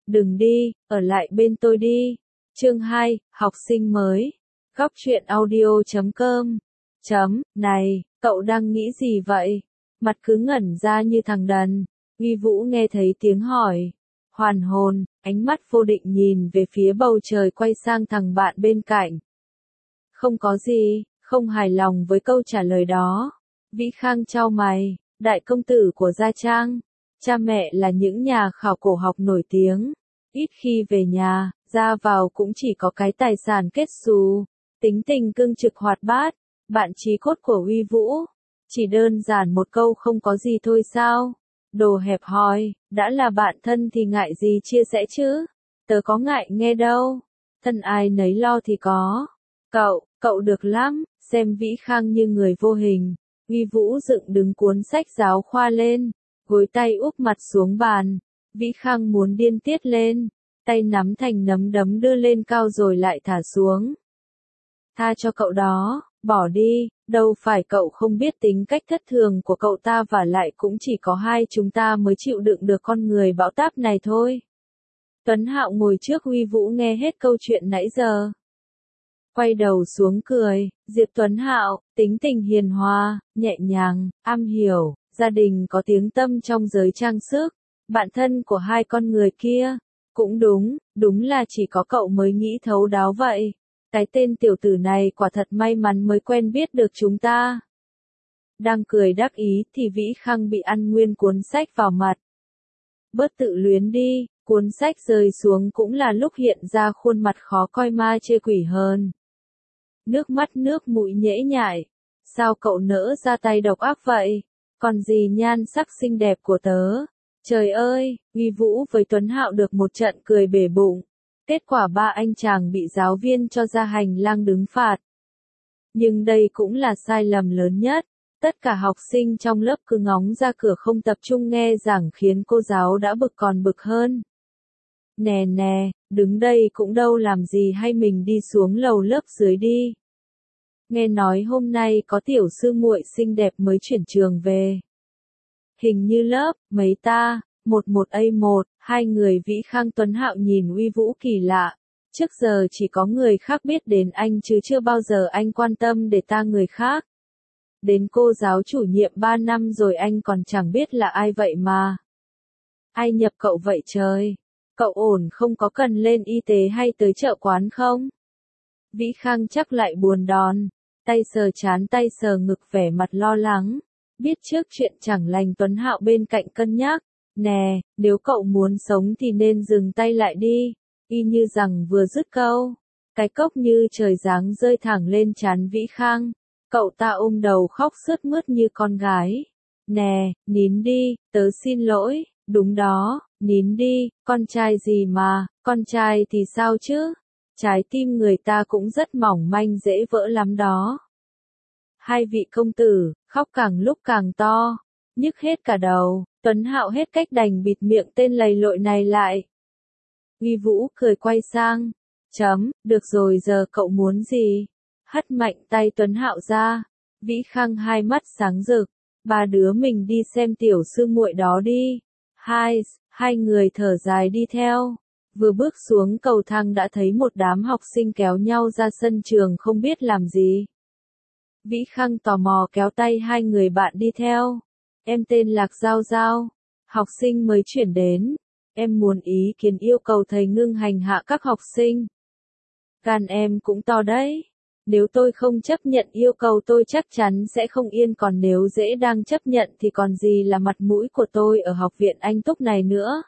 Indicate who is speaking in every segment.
Speaker 1: Đừng đi, ở lại bên tôi đi. Chương 2, học sinh mới. Góc truyện audio.com. Này, cậu đang nghĩ gì vậy? Mặt cứ ngẩn ra như thằng đần. Uy Vũ nghe thấy tiếng hỏi. Hoàn hồn, ánh mắt vô định nhìn về phía bầu trời quay sang thằng bạn bên cạnh. Không có gì, không hài lòng với câu trả lời đó. Vĩ Khang chau mày, đại công tử của Gia Trang. Cha mẹ là những nhà khảo cổ học nổi tiếng. Ít khi về nhà, ra vào cũng chỉ có cái tài sản kết xù. Tính tình cương trực hoạt bát, bạn chí cốt của Uy Vũ. Chỉ đơn giản một câu không có gì thôi sao? Đồ hẹp hòi, đã là bạn thân thì ngại gì chia sẻ chứ? Tớ có ngại nghe đâu. Thân ai nấy lo thì có. Cậu được lắm, xem Vĩ Khang như người vô hình. Uy Vũ dựng đứng cuốn sách giáo khoa lên, gối tay úp mặt xuống bàn. Vĩ Khang muốn điên tiết lên, tay nắm thành nắm đấm đưa lên cao rồi lại thả xuống. Tha cho cậu đó, bỏ đi, đâu phải cậu không biết tính cách thất thường của cậu ta và lại cũng chỉ có hai chúng ta mới chịu đựng được con người bão táp này thôi. Tuấn Hạo ngồi trước Uy Vũ nghe hết câu chuyện nãy giờ. Quay đầu xuống cười, Diệp Tuấn Hạo, tính tình hiền hòa, nhẹ nhàng, am hiểu, gia đình có tiếng tăm trong giới trang sức, bạn thân của hai con người kia. Cũng đúng là chỉ có cậu mới nghĩ thấu đáo vậy. Cái tên tiểu tử này quả thật may mắn mới quen biết được chúng ta. Đang cười đắc ý thì Vĩ Khang bị ăn nguyên cuốn sách vào mặt. Bớt tự luyến đi, cuốn sách rơi xuống cũng là lúc hiện ra khuôn mặt khó coi ma chê quỷ hơn. Nước mắt nước mũi nhễ nhại. Sao cậu nỡ ra tay độc ác vậy? Còn gì nhan sắc xinh đẹp của tớ? Trời ơi, Uy Vũ với Tuấn Hạo được một trận cười bể bụng. Kết quả ba anh chàng bị giáo viên cho ra hành lang đứng phạt. Nhưng đây cũng là sai lầm lớn nhất. Tất cả học sinh trong lớp cứ ngóng ra cửa không tập trung nghe giảng khiến cô giáo đã bực còn bực hơn. Nè, đứng đây cũng đâu làm gì hay mình đi xuống lầu lớp dưới đi. Nghe nói hôm nay có tiểu sư muội xinh đẹp mới chuyển trường về. Hình như lớp, mấy ta, 11A1, hai người Vĩ Khang Tuấn Hạo nhìn Uy Vũ kỳ lạ. Trước giờ chỉ có người khác biết đến anh chứ chưa bao giờ anh quan tâm để ta người khác. Đến cô giáo chủ nhiệm 3 năm rồi anh còn chẳng biết là ai vậy mà. Ai nhập cậu vậy trời? Cậu ổn không, có cần lên y tế hay tới chợ quán không? Vĩ Khang chắc lại buồn đòn, tay sờ trán tay sờ ngực vẻ mặt lo lắng. Biết trước chuyện chẳng lành Tuấn Hạo bên cạnh cân nhắc. Nè, nếu cậu muốn sống thì nên dừng tay lại đi. Y như rằng vừa dứt câu, cái cốc như trời giáng rơi thẳng lên trán Vĩ Khang. Cậu ta ôm đầu khóc sướt mướt như con gái. Nè, nín đi, tớ xin lỗi, đúng đó, nín đi, con trai gì mà, con trai thì sao chứ? Trái tim người ta cũng rất mỏng manh dễ vỡ lắm đó. Hai vị công tử, khóc càng lúc càng to, nhức hết cả đầu. Tuấn Hạo hết cách đành bịt miệng tên lầy lội này lại. Uy Vũ cười quay sang. Được rồi, giờ cậu muốn gì? Hất mạnh tay Tuấn Hạo ra. Vĩ Khang hai mắt sáng rực. Ba đứa mình đi xem tiểu sư muội đó đi. Hai người thở dài đi theo. Vừa bước xuống cầu thang đã thấy một đám học sinh kéo nhau ra sân trường không biết làm gì. Vĩ Khang tò mò kéo tay hai người bạn đi theo. Em tên Lạc Giao Giao, học sinh mới chuyển đến. Em muốn ý kiến yêu cầu thầy ngưng hành hạ các học sinh. Gan em cũng to đấy. Nếu tôi không chấp nhận yêu cầu tôi chắc chắn sẽ không yên, còn nếu dễ đang chấp nhận thì còn gì là mặt mũi của tôi ở học viện Anh Túc này nữa.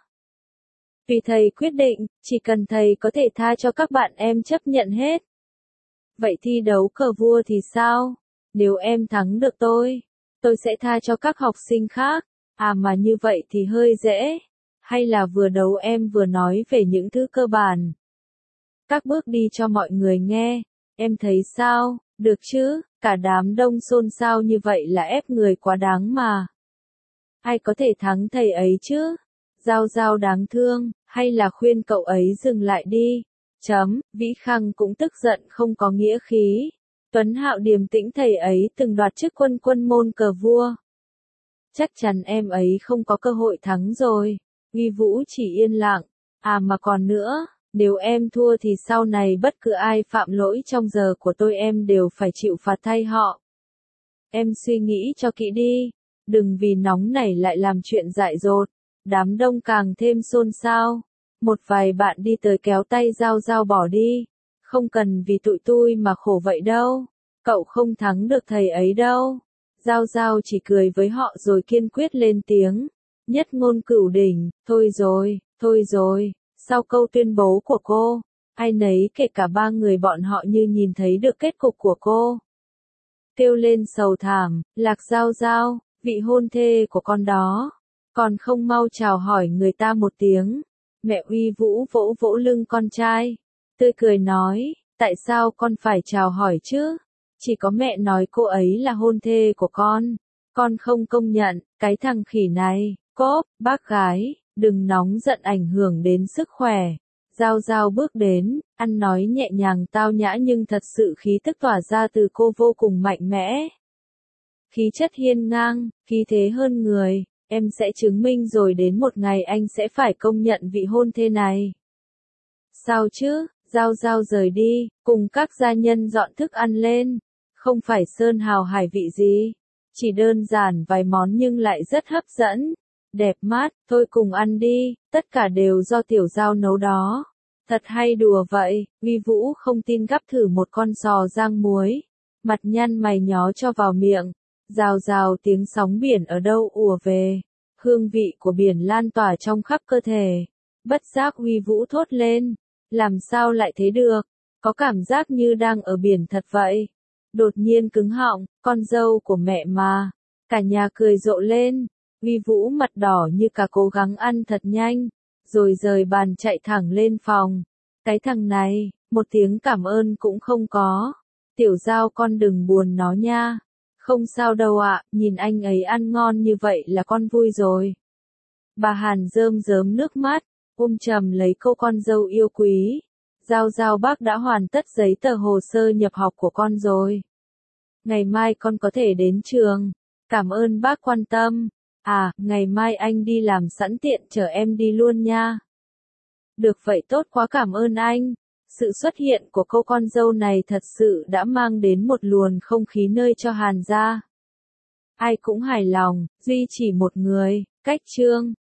Speaker 1: Vì thầy quyết định, chỉ cần thầy có thể tha cho các bạn em chấp nhận hết. Vậy thi đấu cờ vua thì sao? Nếu em thắng được tôi sẽ tha cho các học sinh khác. À mà như vậy thì hơi dễ. Hay là vừa đấu em vừa nói về những thứ cơ bản. Các bước đi cho mọi người nghe. Em thấy sao? Được chứ? Cả đám đông xôn xao như vậy là ép người quá đáng mà. Ai có thể thắng thầy ấy chứ? Giao Giao đáng thương, hay là khuyên cậu ấy dừng lại đi. Vĩ Khang cũng tức giận không có nghĩa khí. Tuấn Hạo điềm tĩnh, thầy ấy từng đoạt chức quân môn cờ vua. Chắc chắn em ấy không có cơ hội thắng rồi. Uy Vũ chỉ yên lặng. À mà còn nữa, nếu em thua thì sau này bất cứ ai phạm lỗi trong giờ của tôi em đều phải chịu phạt thay họ. Em suy nghĩ cho kỹ đi, đừng vì nóng nảy lại làm chuyện dại dột. Đám đông càng thêm xôn xao. Một vài bạn đi tới kéo tay Giao Giao bỏ đi. Không cần vì tụi tôi mà khổ vậy đâu. Cậu không thắng được thầy ấy đâu. Giao Giao chỉ cười với họ rồi kiên quyết lên tiếng. Nhất ngôn cửu đỉnh, thôi rồi. Sau câu tuyên bố của cô, ai nấy kể cả ba người bọn họ như nhìn thấy được kết cục của cô. Kêu lên sầu thảm, Lạc Giao Giao, vị hôn thê của con đó. Còn không mau chào hỏi người ta một tiếng. Mẹ Uy Vũ vỗ vỗ lưng con trai. Tươi cười nói, tại sao con phải chào hỏi chứ? Chỉ có mẹ nói cô ấy là hôn thê của con. Con không công nhận, cái thằng khỉ này. Cốp, bác gái, đừng nóng giận ảnh hưởng đến sức khỏe. Giao Giao bước đến, ăn nói nhẹ nhàng tao nhã nhưng thật sự khí tức tỏa ra từ cô vô cùng mạnh mẽ. Khí chất hiên ngang, khí thế hơn người, em sẽ chứng minh rồi đến một ngày anh sẽ phải công nhận vị hôn thê này. Sao chứ, Giao Giao rời đi, cùng các gia nhân dọn thức ăn lên. Không phải sơn hào hải vị gì, chỉ đơn giản vài món nhưng lại rất hấp dẫn. Đẹp mắt, thôi cùng ăn đi, tất cả đều do Tiểu Giao nấu đó. Thật hay đùa vậy, Uy Vũ không tin gắp thử một con sò rang muối. Mặt nhăn mày nhó cho vào miệng. Rào rào tiếng sóng biển ở đâu ùa về. Hương vị của biển lan tỏa trong khắp cơ thể. Bất giác Uy Vũ thốt lên. Làm sao lại thế được? Có cảm giác như đang ở biển thật vậy. Đột nhiên cứng họng, con dâu của mẹ mà. Cả nhà cười rộ lên. Uy Vũ mặt đỏ như cả cố gắng ăn thật nhanh. Rồi rời bàn chạy thẳng lên phòng. Cái thằng này, một tiếng cảm ơn cũng không có. Tiểu Giao con đừng buồn nó nha. Không sao đâu ạ, nhìn anh ấy ăn ngon như vậy là con vui rồi. Bà Hàn rơm rớm nước mắt, ôm chầm lấy cô con dâu yêu quý. Giao Giao bác đã hoàn tất giấy tờ hồ sơ nhập học của con rồi. Ngày mai con có thể đến trường. Cảm ơn bác quan tâm. À, ngày mai anh đi làm sẵn tiện chở em đi luôn nha. Được vậy tốt quá cảm ơn anh. Sự xuất hiện của cô con dâu này thật sự đã mang đến một luồng không khí nơi cho Hàn gia. Ai cũng hài lòng, duy chỉ một người, Cách Trương.